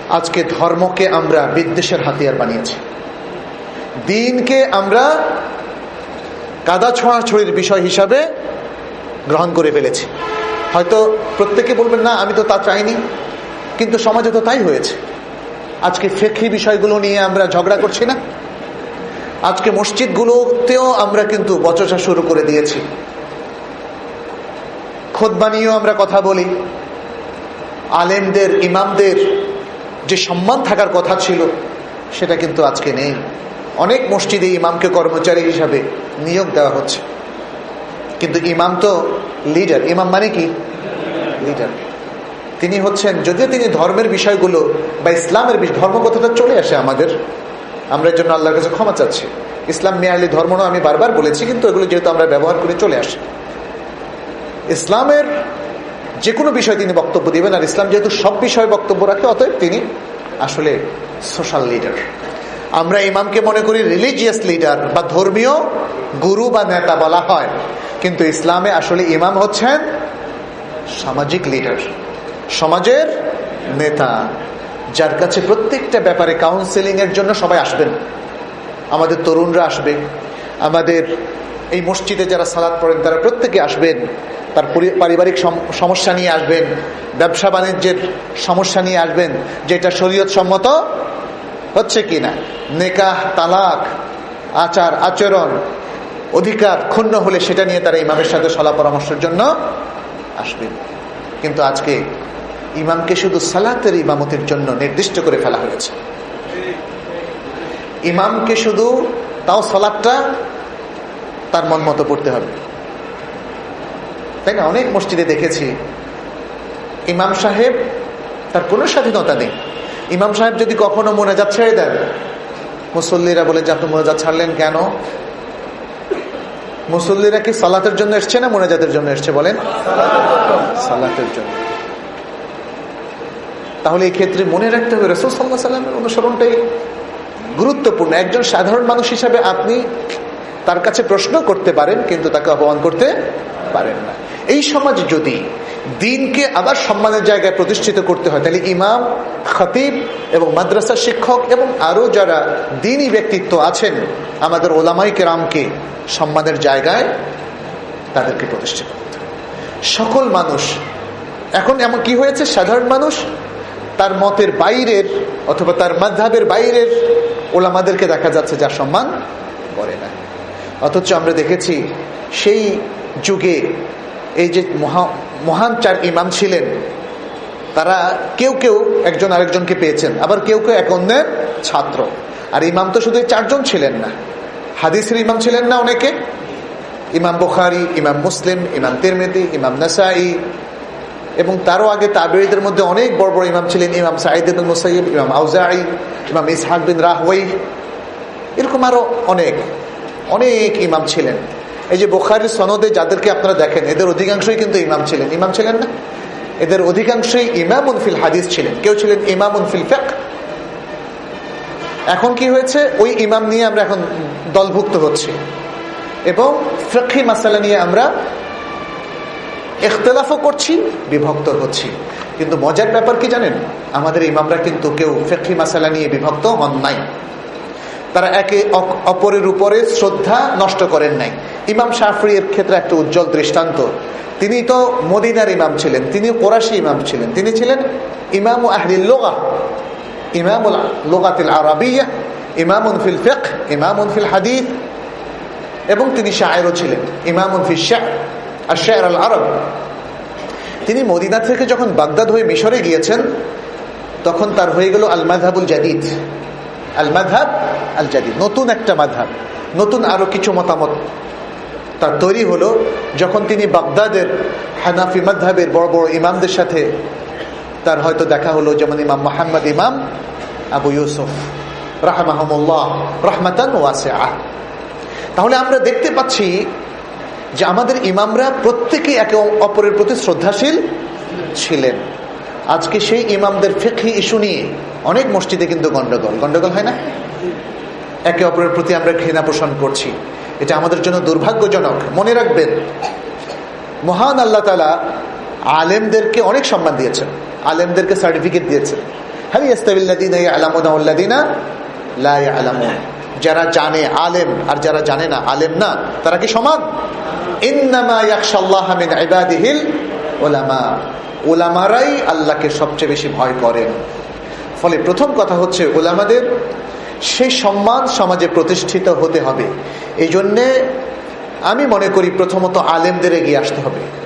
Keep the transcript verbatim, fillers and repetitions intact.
আজকে ধর্মকে আমরা বিদ্বেষের হাতিয়ার বানিয়েছি, দিনকে আমরা কাদা ছোঁড়াছড়ির বিষয় হিসাবে গ্রহণ করে ফেলেছি। হয়তো প্রত্যেকে বলবেন না আমি তো তা চাইনি, কিন্তু সমাজে তো তাই হয়েছে। আজকে ফিকহি বিষয়গুলো নিয়ে আমরা ঝগড়া করছি না, আজকে মসজিদগুলোতেও আমরা কিন্তু বচসা শুরু করে দিয়েছি, খুতবা নিয়েও আমরা কথা বলি। আলেমদের ইমামদের যে সম্মান থাকার কথা ছিল সেটা কিন্তু আজকে নেই। অনেক মসজিদে ইমামকে কর্মচারী হিসাবে নিয়োগ দেওয়া হচ্ছে, কিন্তু ইমাম তো লিডার। ইমাম মানে কি? লিডার। তিনি হচ্ছেন, যদিও তিনি ধর্মের বিষয়গুলো বা ইসলামের ধর্ম কথাটা চলে আসে আমাদের, আমরা এর জন্য আল্লাহর কাছে ক্ষমা চাচ্ছি। ইসলাম মেয়ালি ধর্ম নয়, আমি বারবার বলেছি, কিন্তু এগুলো যেহেতু আমরা ব্যবহার করে চলে আসি, ইসলামের যে কোনো বিষয় তিনি বক্তব্য দিবেন, আর ইসলাম যেহেতু সব বিষয়ে বক্তব্য রাখে, অতএব তিনি আসলে সোশ্যাল লিডার। আমরা ইমামকে মনে করি রিলিজিয়াস লিডার বা ধর্মীয় গুরু বা নেতা বলা হয়, কিন্তু ইসলামে আসলে ইমাম হচ্ছেন সামাজিক লিডার, সমাজের নেতা, যার কাছে প্রত্যেকটা ব্যাপারে কাউন্সেলিং এর জন্য সবাই আসবেন। আমাদের তরুণরা আসবে, আমাদের এই মসজিদে যারা সালাত পড়েন তারা প্রত্যেকে আসবেন, তার পারিবারিক সমস্যা নিয়ে আসবেন, ব্যবসা বাণিজ্যের সমস্যা নিয়ে আসবেন, যেটা শরীয়ত সম্মত হচ্ছে কিনা, নেকাহ, তালাক, আচার আচরণ, অধিকার ক্ষুণ্ণ হলে সেটা নিয়ে তারা ইমামের সাথে সলা পরামর্শের জন্য আসবেন। কিন্তু আজকে ইমামকে শুধু সালাতের ইমামতের জন্য নির্দিষ্ট করে ফেলা হয়েছে। ইমামকে শুধু, তাও সালাতটা তার মন মতো পড়তে হবে, তাই না? অনেক মসজিদে দেখেছি ইমাম সাহেব তার কোনো স্বাধীনতা নেই। ইমাম সাহেব যদি কখনো মোনাজাত ছেড়ে দেন, মুসল্লিরা বলে যে আপনি মোনাজাত ছাড়লেন কেন? মুসল্লিরা কি সালাতের জন্য এসছে না মোনাজাতের জন্য এসছে? বলেন, সালাতের জন্য। তাহলে এই ক্ষেত্রে মনে রাখতে হবে রাসূল সাল্লাল্লাহু আলাইহি ওয়াসাল্লামের অনুসরণটাই গুরুত্বপূর্ণ। একজন সাধারণ মানুষ হিসাবে আপনি তার কাছে প্রশ্ন করতে পারেন, কিন্তু তাকে অপমান করতে পারেন না। এই সমাজে যদি দিনকে আবার সম্মানের জায়গায় প্রতিষ্ঠিত করতে হয়, তাহলে ইমাম, খতিব এবং মাদ্রাসা শিক্ষক এবং আরো যারা দ্বীনী ব্যক্তিত্ব আছেন, আমাদের ওলামায়ে কেরামকে সম্মানের জায়গায় তাদেরকে প্রতিষ্ঠিত করতে হবে। সকল মানুষ এখন এমন কি হয়েছে, সাধারণ মানুষ তার মতের বাইরের অথবা তার মাযহাবের বাইরের ওলামাদেরকে দেখা যাচ্ছে যা সম্মান করে না। অথচ আমরা দেখেছি সেই যুগে এই যে মহান চার ইমাম ছিলেন, তারা কেউ কেউ একজন আরেকজনকে পেয়েছেন, আবার কেউ কেউ এক অন্যের ছাত্র। আর ইমাম তো শুধু চারজন ছিলেন না, হাদিসের ইমাম ছিলেন না অনেকে, ইমাম বুখারী, ইমাম মুসলিম, ইমাম তিরমিজি, ইমাম নাসাঈ, এবং তারও আগে তাবেঈদের মধ্যে অনেক বড় বড় ইমাম ছিলেন, ইমাম সাঈদ ইবনে মুসাইয়্যিব, ইমাম আউজাঈ, ইমাম ইসহাক বিন রাহওয়ী, এরকম আরো অনেক অনেক ইমাম ছিলেন। এই যে বুখারীর সনদে যাদেরকে আপনারা দেখেন, এদের অধিকাংশই কিন্তু ইমাম ছিলেন। ইমাম ছিলেন না, এদের অধিকাংশই ইমামুন ফিল হাদিস ছিলেন, কেউ ছিলেন ইমামুন ফিল ফিকহ। এখন কি হয়েছে, ওই ইমাম নিয়ে আমরা এখন দলভুক্ত হচ্ছি এবং ফিকহি মাসালা নিয়ে আমরা ইখতিলাফও করছি, বিভক্ত হচ্ছি। কিন্তু মজার ব্যাপার কি জানেন, আমাদের ইমামরা কিন্তু কেউ ফিকহি মাসালা নিয়ে বিভক্ত হন নাই। তারা একে অপরের উপরে শ্রদ্ধা নষ্ট করেন নাই। ইমাম শাফিঈর ক্ষেত্রে একটা উজ্জ্বল দৃষ্টান্ত, তিনি তো মদিনার ইমাম ছিলেন, তিনি কুরাশি ইমাম ছিলেন, তিনি ছিলেন ইমাম আহলিল লুগাহ, ইমামুল লুগাতিল আরাবিয়্যাহ, ইমামুন ফিল ফিকহ, ইমামুন ফিল হাদিস, এবং তিনি শায়েরও ছিলেন, ইমামুন ফিশ শি'r আশ-শি'r আল আরব। তিনি মদিনা থেকে যখন বাগদাদ হয়ে মিশরে গিয়েছেন, তখন তার হয়ে গেল আল মাযহাবুল জাদীদ, আল মাযহাব আল জাদীদ, নতুন একটা মাযহাব, নতুন আরো কিছু মতামত তার তৈরি হলো। যখন তিনি বাগদাদের হানাফি মাযহাবের বড় বড় ইমামদের সাথে তার হয়তো দেখা হলো, যেমন ইমাম মুহাম্মদ, ইমাম আবু ইউসুফ রাহমাহুমুল্লাহ রাহমাতান ওয়াসিআহ। তাহলে আমরা দেখতে পাচ্ছি যে আমাদের ইমামরা প্রত্যেকেই একে অপরের প্রতি শ্রদ্ধাশীল ছিলেন। আজকে সেই ইমামদের ফিকহি ইস্যু নিয়ে অনেক মসজিদে কিন্তু গন্ডগোল গন্ডগোল হয় না, একে অপরের প্রতি আমরা ঘৃণা পোষণ করছি। এটা আমাদের জন্য দুর্ভাগ্যজনক। মনে রাখবেন, মহান আল্লাহ তাআলা আলেমদেরকে অনেক সম্মান দিয়েছেন, আলেমদেরকে সার্টিফিকেট দিয়েছেন, হাল ইয়াস্তাবিল্লাযীনা ইয়ালামুনা ওয়াল্লাযীনা লা ইয়ালামুন, যারা জানে আলেম আর যারা জানে না আলেম না, তারা কি সমান? ইন্নামা ইয়াখশাল্লাহা মিন ইবাদিহিল উলামা, উলামারাই আল্লাহকে সবচেয়ে বেশি ভয় করেন। ফলে প্রথম কথা হচ্ছে উলামাদের সেই সম্মান সমাজে প্রতিষ্ঠিত হতে হবে। এই জন্যে আমি মনে করি প্রথমত আলেমদের এগিয়ে আসতে হবে।